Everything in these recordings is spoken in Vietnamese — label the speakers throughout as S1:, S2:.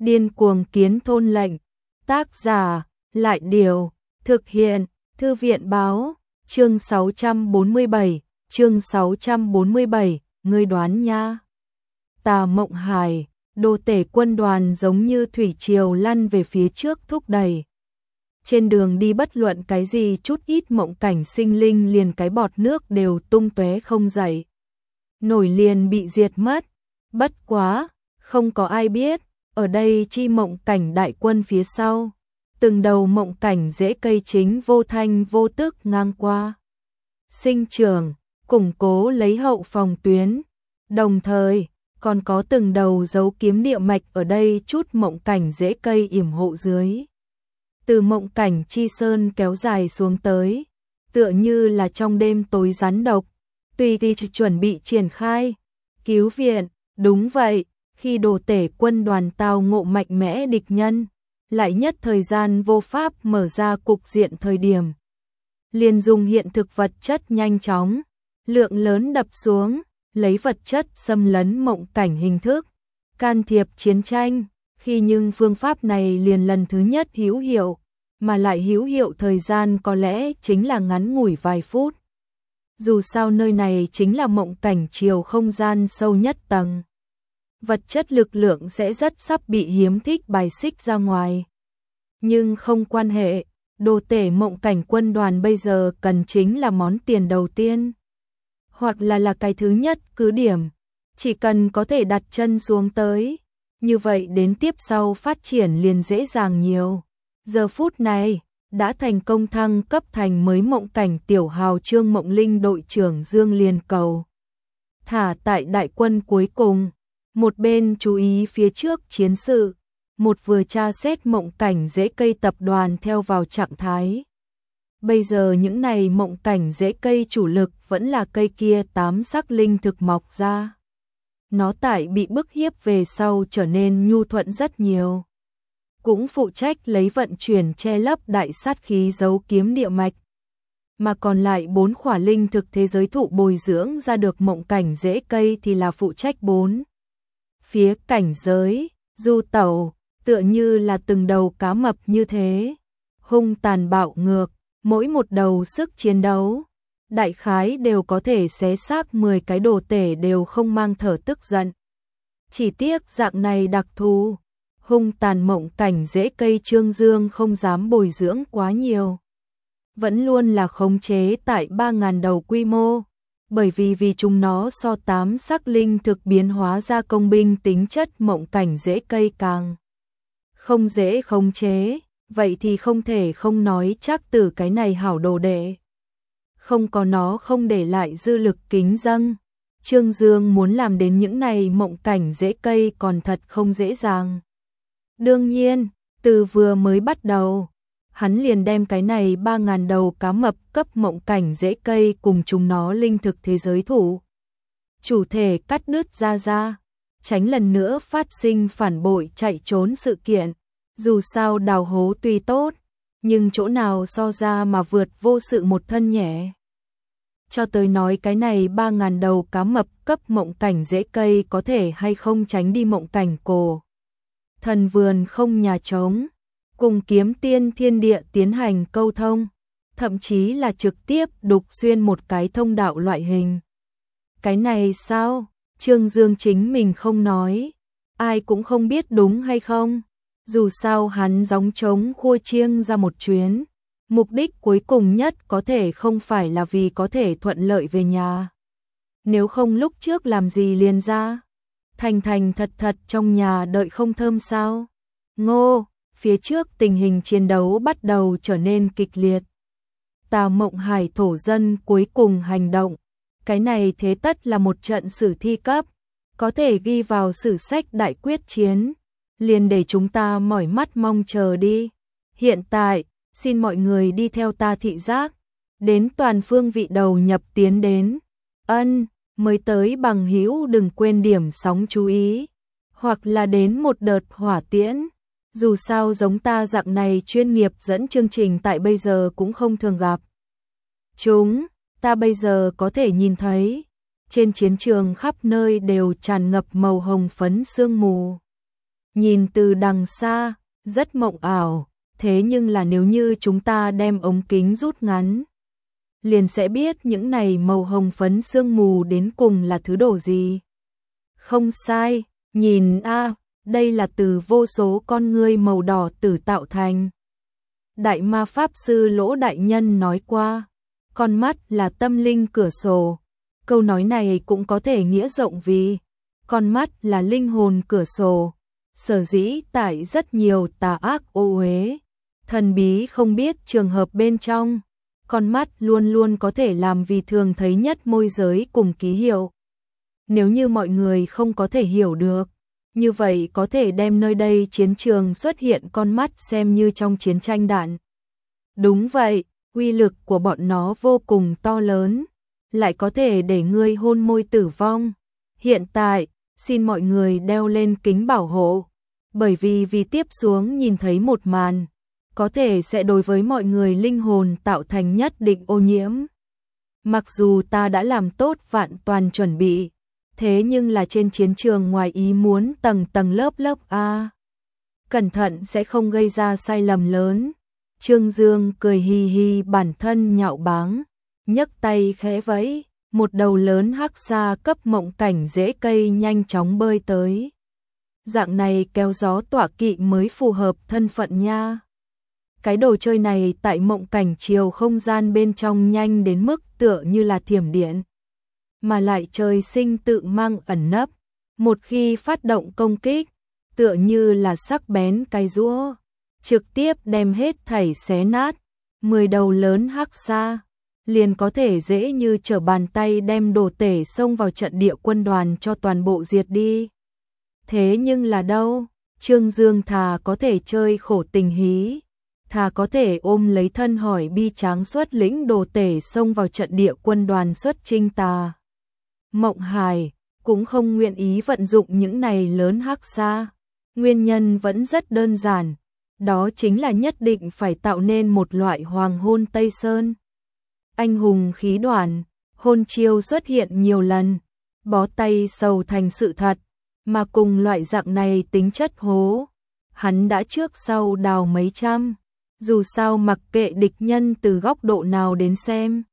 S1: Điên cuồng kiến thôn lệnh. Tác giả, Lại Điều. Thực hiện, Thư viện báo. Chương 647, ngươi đoán nha. Tà Mộng Hải, đồ tể quân đoàn giống như thủy triều lăn về phía trước thúc đẩy. Trên đường đi bất luận cái gì chút ít mộng cảnh sinh linh liền cái bọt nước đều tung tóe không dậy. Nổi liền bị diệt mất. Bất quá, không có ai biết, ở đây chi mộng cảnh đại quân phía sau. Từng đầu mộng cảnh rễ cây chính vô thanh vô tức ngang qua. Sinh trưởng, củng cố lấy hậu phòng tuyến. Đồng thời, còn có từng đầu dấu kiếm địa mạch ở đây chút mộng cảnh rễ cây yểm hộ dưới. Từ mộng cảnh chi sơn kéo dài xuống tới, tựa như là trong đêm tối rắn độc, tùy thì chuẩn bị triển khai, cứu viện. Đúng vậy, khi đồ tể quân đoàn tao ngộ mạnh mẽ địch nhân, lại nhất thời gian vô pháp mở ra cục diện thời điểm. Liền dùng hiện thực vật chất nhanh chóng, lượng lớn đập xuống, lấy vật chất xâm lấn mộng cảnh hình thức, can thiệp chiến tranh, khi nhưng phương pháp này liền lần thứ nhất hữu hiệu, mà lại hữu hiệu thời gian có lẽ chính là ngắn ngủi vài phút. Dù sao nơi này chính là mộng cảnh chiều không gian sâu nhất tầng. Vật chất lực lượng sẽ rất sắp bị hiếm thích bài xích ra ngoài. Nhưng không quan hệ, đồ tể mộng cảnh quân đoàn bây giờ cần chính là món tiền đầu tiên. Hoặc là cái thứ nhất cứ điểm. Chỉ cần có thể đặt chân xuống tới. Như vậy đến tiếp sau phát triển liền dễ dàng nhiều. Giờ phút này, đã thành công thăng cấp thành mới mộng cảnh tiểu hào Trương Mộng Linh đội trưởng Dương Liên Cầu. Thả tại đại quân cuối cùng, một bên chú ý phía trước chiến sự, một vừa tra xét mộng cảnh rễ cây tập đoàn theo vào trạng thái. Bây giờ những này mộng cảnh rễ cây chủ lực vẫn là cây kia 8 sắc linh thực mọc ra. Nó tại bị bức hiếp về sau trở nên nhu thuận rất nhiều. Cũng phụ trách lấy vận chuyển che lấp đại sát khí dấu kiếm địa mạch. Mà còn lại 4 khỏa linh thực thế giới thụ bồi dưỡng ra được mộng cảnh rễ cây thì là phụ trách 4. Phía cảnh giới, du tẩu, tựa như là từng đầu cá mập như thế. Hung tàn bạo ngược, mỗi một đầu sức chiến đấu. Đại khái đều có thể xé xác 10 cái đồ tể đều không mang thở tức giận. Chỉ tiếc dạng này đặc thù. Hung tàn mộng cảnh rễ cây Trương Dương không dám bồi dưỡng quá nhiều. Vẫn luôn là khống chế tại 3.000 đầu quy mô, bởi vì chúng nó so 8 sắc linh thực biến hóa ra công binh tính chất mộng cảnh rễ cây càng không dễ khống chế, vậy thì không thể không nói chắc từ cái này hảo đồ đệ. Không có nó không để lại dư lực kính dâng. Trương Dương muốn làm đến những này mộng cảnh rễ cây còn thật không dễ dàng. Đương nhiên, từ vừa mới bắt đầu, hắn liền đem cái này 3.000 đầu cá mập cấp mộng cảnh rễ cây cùng chúng nó linh thực thế giới thủ. Chủ thể cắt đứt ra, tránh lần nữa phát sinh phản bội chạy trốn sự kiện. Dù sao đào hố tuy tốt, nhưng chỗ nào so ra mà vượt vô sự một thân nhẹ. Cho tới nói cái này 3.000 đầu cá mập cấp mộng cảnh rễ cây có thể hay không tránh đi mộng cảnh cổ. Thần vườn không nhà trống, cùng kiếm tiên thiên địa tiến hành câu thông, thậm chí là trực tiếp đục xuyên một cái thông đạo loại hình. Cái này sao? Trương Dương chính mình không nói, ai cũng không biết đúng hay không. Dù sao hắn gióng trống khua chiêng ra một chuyến, mục đích cuối cùng nhất có thể không phải là vì có thể thuận lợi về nhà. Nếu không lúc trước làm gì liền ra. Thành thật trong nhà đợi không thơm sao? Ngô, phía trước tình hình chiến đấu bắt đầu trở nên kịch liệt. Tà Mộng Hải thổ dân cuối cùng hành động. Cái này thế tất là một trận sử thi cấp, có thể ghi vào sử sách đại quyết chiến. Liền để chúng ta mỏi mắt mong chờ đi. Hiện tại, xin mọi người đi theo ta thị giác, đến toàn phương vị đầu nhập tiến đến. Mới tới bằng hữu đừng quên điểm sóng chú ý, hoặc là đến một đợt hỏa tiễn. Dù sao giống ta dạng này chuyên nghiệp dẫn chương trình tại bây giờ cũng không thường gặp. Ta bây giờ có thể nhìn thấy, trên chiến trường khắp nơi đều tràn ngập màu hồng phấn sương mù. nhìn từ đằng xa, rất mộng ảo, thế nhưng là nếu như chúng ta đem ống kính rút ngắn, liền sẽ biết những này màu hồng phấn sương mù đến cùng là thứ đồ gì. Không sai, nhìn đây là từ vô số con ngươi màu đỏ tử tạo thành. Đại ma pháp sư Lỗ Đại Nhân nói qua, con mắt là tâm linh cửa sổ. Câu nói này cũng có thể nghĩa rộng vì con mắt là linh hồn cửa sổ. Sở dĩ tại rất nhiều tà ác ô uế, thần bí không biết trường hợp bên trong, con mắt luôn luôn có thể làm vì thường thấy nhất môi giới cùng ký hiệu. Nếu như mọi người không có thể hiểu được, như vậy có thể đem nơi đây chiến trường xuất hiện con mắt xem như trong chiến tranh đạn. Đúng vậy, uy lực của bọn nó vô cùng to lớn, lại có thể để ngươi hôn môi tử vong. Hiện tại, xin mọi người đeo lên kính bảo hộ, bởi vì tiếp xuống nhìn thấy một màn, có thể sẽ đối với mọi người linh hồn tạo thành nhất định ô nhiễm. Mặc dù ta đã làm tốt vạn toàn chuẩn bị, thế nhưng là trên chiến trường ngoài ý muốn tầng tầng lớp lớp cẩn thận sẽ không gây ra sai lầm lớn. Trương Dương cười hì hì bản thân nhạo báng, nhấc tay khẽ vẫy, một đầu lớn hắc xa cấp Mộng Cảnh rễ cây nhanh chóng bơi tới. Dạng này kéo gió tọa kỵ mới phù hợp thân phận nha. Cái đồ chơi này tại Mộng Cảnh chiều không gian bên trong nhanh đến mức tựa như là thiểm điện, mà lại trời sinh tự mang ẩn nấp, một khi phát động công kích, tựa như là sắc bén cái rũa, trực tiếp đem hết thảy xé nát. 10 đầu lớn hắc xa liền có thể dễ như trở bàn tay đem đồ tể xông vào trận địa quân đoàn cho toàn bộ diệt đi. Thế nhưng là đâu, Trương Dương thà có thể chơi khổ tình hí, thà có thể ôm lấy thân hỏi bi tráng xuất lĩnh đồ tể xông vào trận địa quân đoàn xuất chinh tà Mộng Hải, cũng không nguyện ý vận dụng những này lớn hắc xa. Nguyên nhân vẫn rất đơn giản, đó chính là nhất định phải tạo nên một loại hoàng hôn Tây Sơn. Anh hùng khí đoàn, hôn chiêu xuất hiện nhiều lần, bó tay sầu thành sự thật, mà cùng loại dạng này tính chất hố, hắn đã trước sau đào mấy trăm, dù sao mặc kệ địch nhân từ góc độ nào đến xem,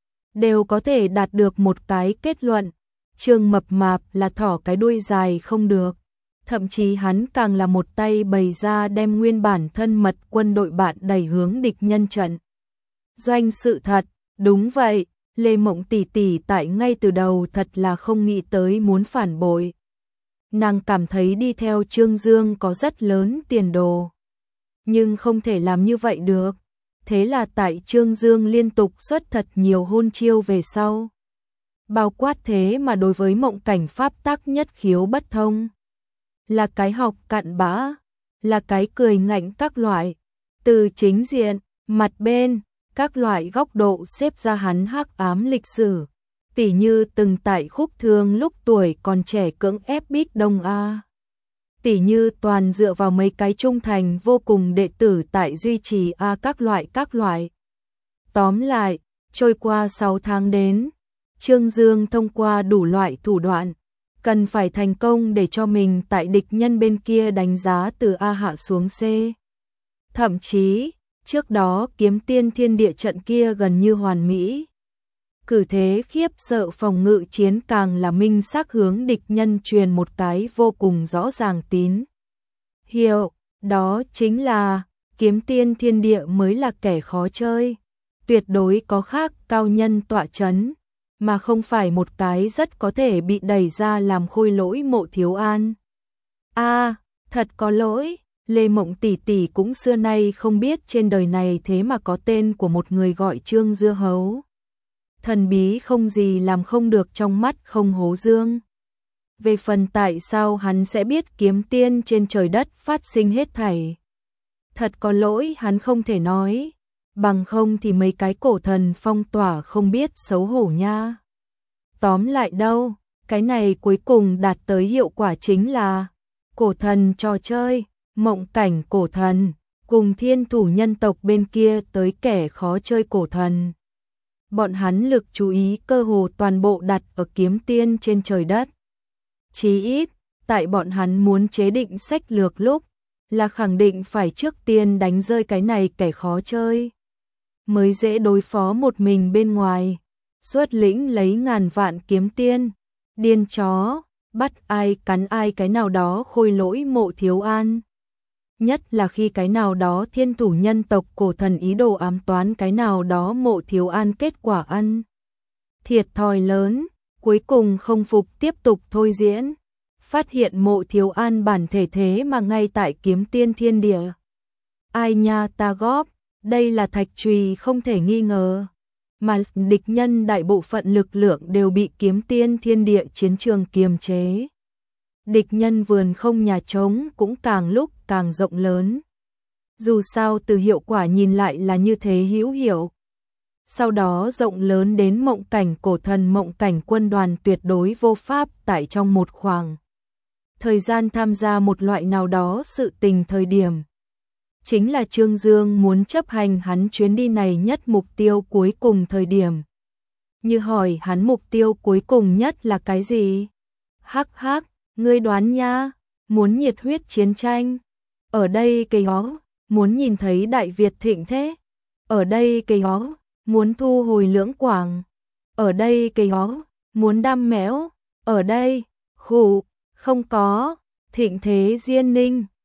S1: đều có thể đạt được một cái kết luận, Trương Mập Mạp là thỏ cái đuôi dài không được. Thậm chí hắn càng là một tay bày ra đem nguyên bản thân mật quân đội bạn đẩy hướng địch nhân trận doanh. Sự thật, đúng vậy, Lê Mộng tỷ tỷ tại ngay từ đầu thật là không nghĩ tới muốn phản bội. Nàng cảm thấy đi theo Trương Dương có rất lớn tiền đồ, nhưng không thể làm như vậy được. Thế là tại Trương Dương liên tục xuất thật nhiều hôn chiêu về sau, bao quát thế mà đối với Mộng Cảnh pháp tắc nhất khiếu bất thông, là cái học cặn bã, là cái cười ngạnh các loại, từ chính diện, mặt bên, các loại góc độ xếp ra hắn hắc ám lịch sử, tỉ như từng tại Khúc Thương lúc tuổi còn trẻ cưỡng ép Bích Đông tỉ như toàn dựa vào mấy cái trung thành vô cùng đệ tử tại duy trì các loại. Tóm lại, trôi qua 6 tháng đến, Trương Dương thông qua đủ loại thủ đoạn, cần phải thành công để cho mình tại địch nhân bên kia đánh giá từ A hạ xuống C. Thậm chí, trước đó Kiếm Tiên Thiên Địa trận kia gần như hoàn mỹ. Cử thế khiếp sợ phòng ngự chiến càng là minh xác hướng địch nhân truyền một cái vô cùng rõ ràng tín hiệu, đó chính là Kiếm Tiên Thiên Địa mới là kẻ khó chơi, tuyệt đối có khác cao nhân tọa chấn, mà không phải một cái rất có thể bị đẩy ra làm khôi lỗi Mộ Thiếu An. Thật có lỗi, Lê Mộng tỷ tỷ cũng xưa nay không biết trên đời này thế mà có tên của một người gọi Trương Dưa Hấu. Thần bí không gì làm không được trong mắt không hố dương. Về phần tại sao hắn sẽ biết kiếm tiên trên trời đất phát sinh hết thảy, thật có lỗi hắn không thể nói, bằng không thì mấy cái cổ thần phong tỏa không biết xấu hổ nha. Tóm lại đâu, cái này cuối cùng đạt tới hiệu quả chính là cổ thần trò chơi, Mộng Cảnh cổ thần, cùng thiên thủ nhân tộc bên kia tới kẻ khó chơi cổ thần. Bọn hắn lực chú ý cơ hồ toàn bộ đặt ở kiếm tiên trên trời đất. Chí ít, tại bọn hắn muốn chế định sách lược lúc, là khẳng định phải trước tiên đánh rơi cái này kẻ khó chơi, mới dễ đối phó một mình bên ngoài, xuất lĩnh lấy ngàn vạn kiếm tiên, điên chó, bắt ai cắn ai cái nào đó khôi lỗi Mộ Thiếu An. Nhất là khi cái nào đó thiên thủ nhân tộc cổ thần ý đồ ám toán cái nào đó Mộ Thiếu An kết quả ăn thiệt thòi lớn, cuối cùng không phục tiếp tục thôi diễn, phát hiện Mộ Thiếu An bản thể thế mà ngay tại kiếm tiên thiên địa. Ai nha ta góp, đây là thạch chùy không thể nghi ngờ, mà địch nhân đại bộ phận lực lượng đều bị kiếm tiên thiên địa chiến trường kiềm chế. Địch nhân vườn không nhà trống cũng càng lúc càng rộng lớn. Dù sao từ hiệu quả nhìn lại là như thế hữu hiệu. Sau đó rộng lớn đến mộng cảnh cổ thần mộng cảnh quân đoàn tuyệt đối vô pháp tại trong một khoảng thời gian tham gia một loại nào đó sự tình thời điểm. Chính là Trương Dương muốn chấp hành hắn chuyến đi này nhất mục tiêu cuối cùng thời điểm. Như hỏi hắn mục tiêu cuối cùng nhất là cái gì? Hắc hắc, ngươi đoán nha, muốn nhiệt huyết chiến tranh. Ở đây cây hó, muốn nhìn thấy Đại Việt thịnh thế. Ở đây cây hó, muốn thu hồi Lưỡng Quảng. Ở đây cây hó, muốn đam mẽo. Ở đây, khủ, không có, thịnh thế Diên Ninh.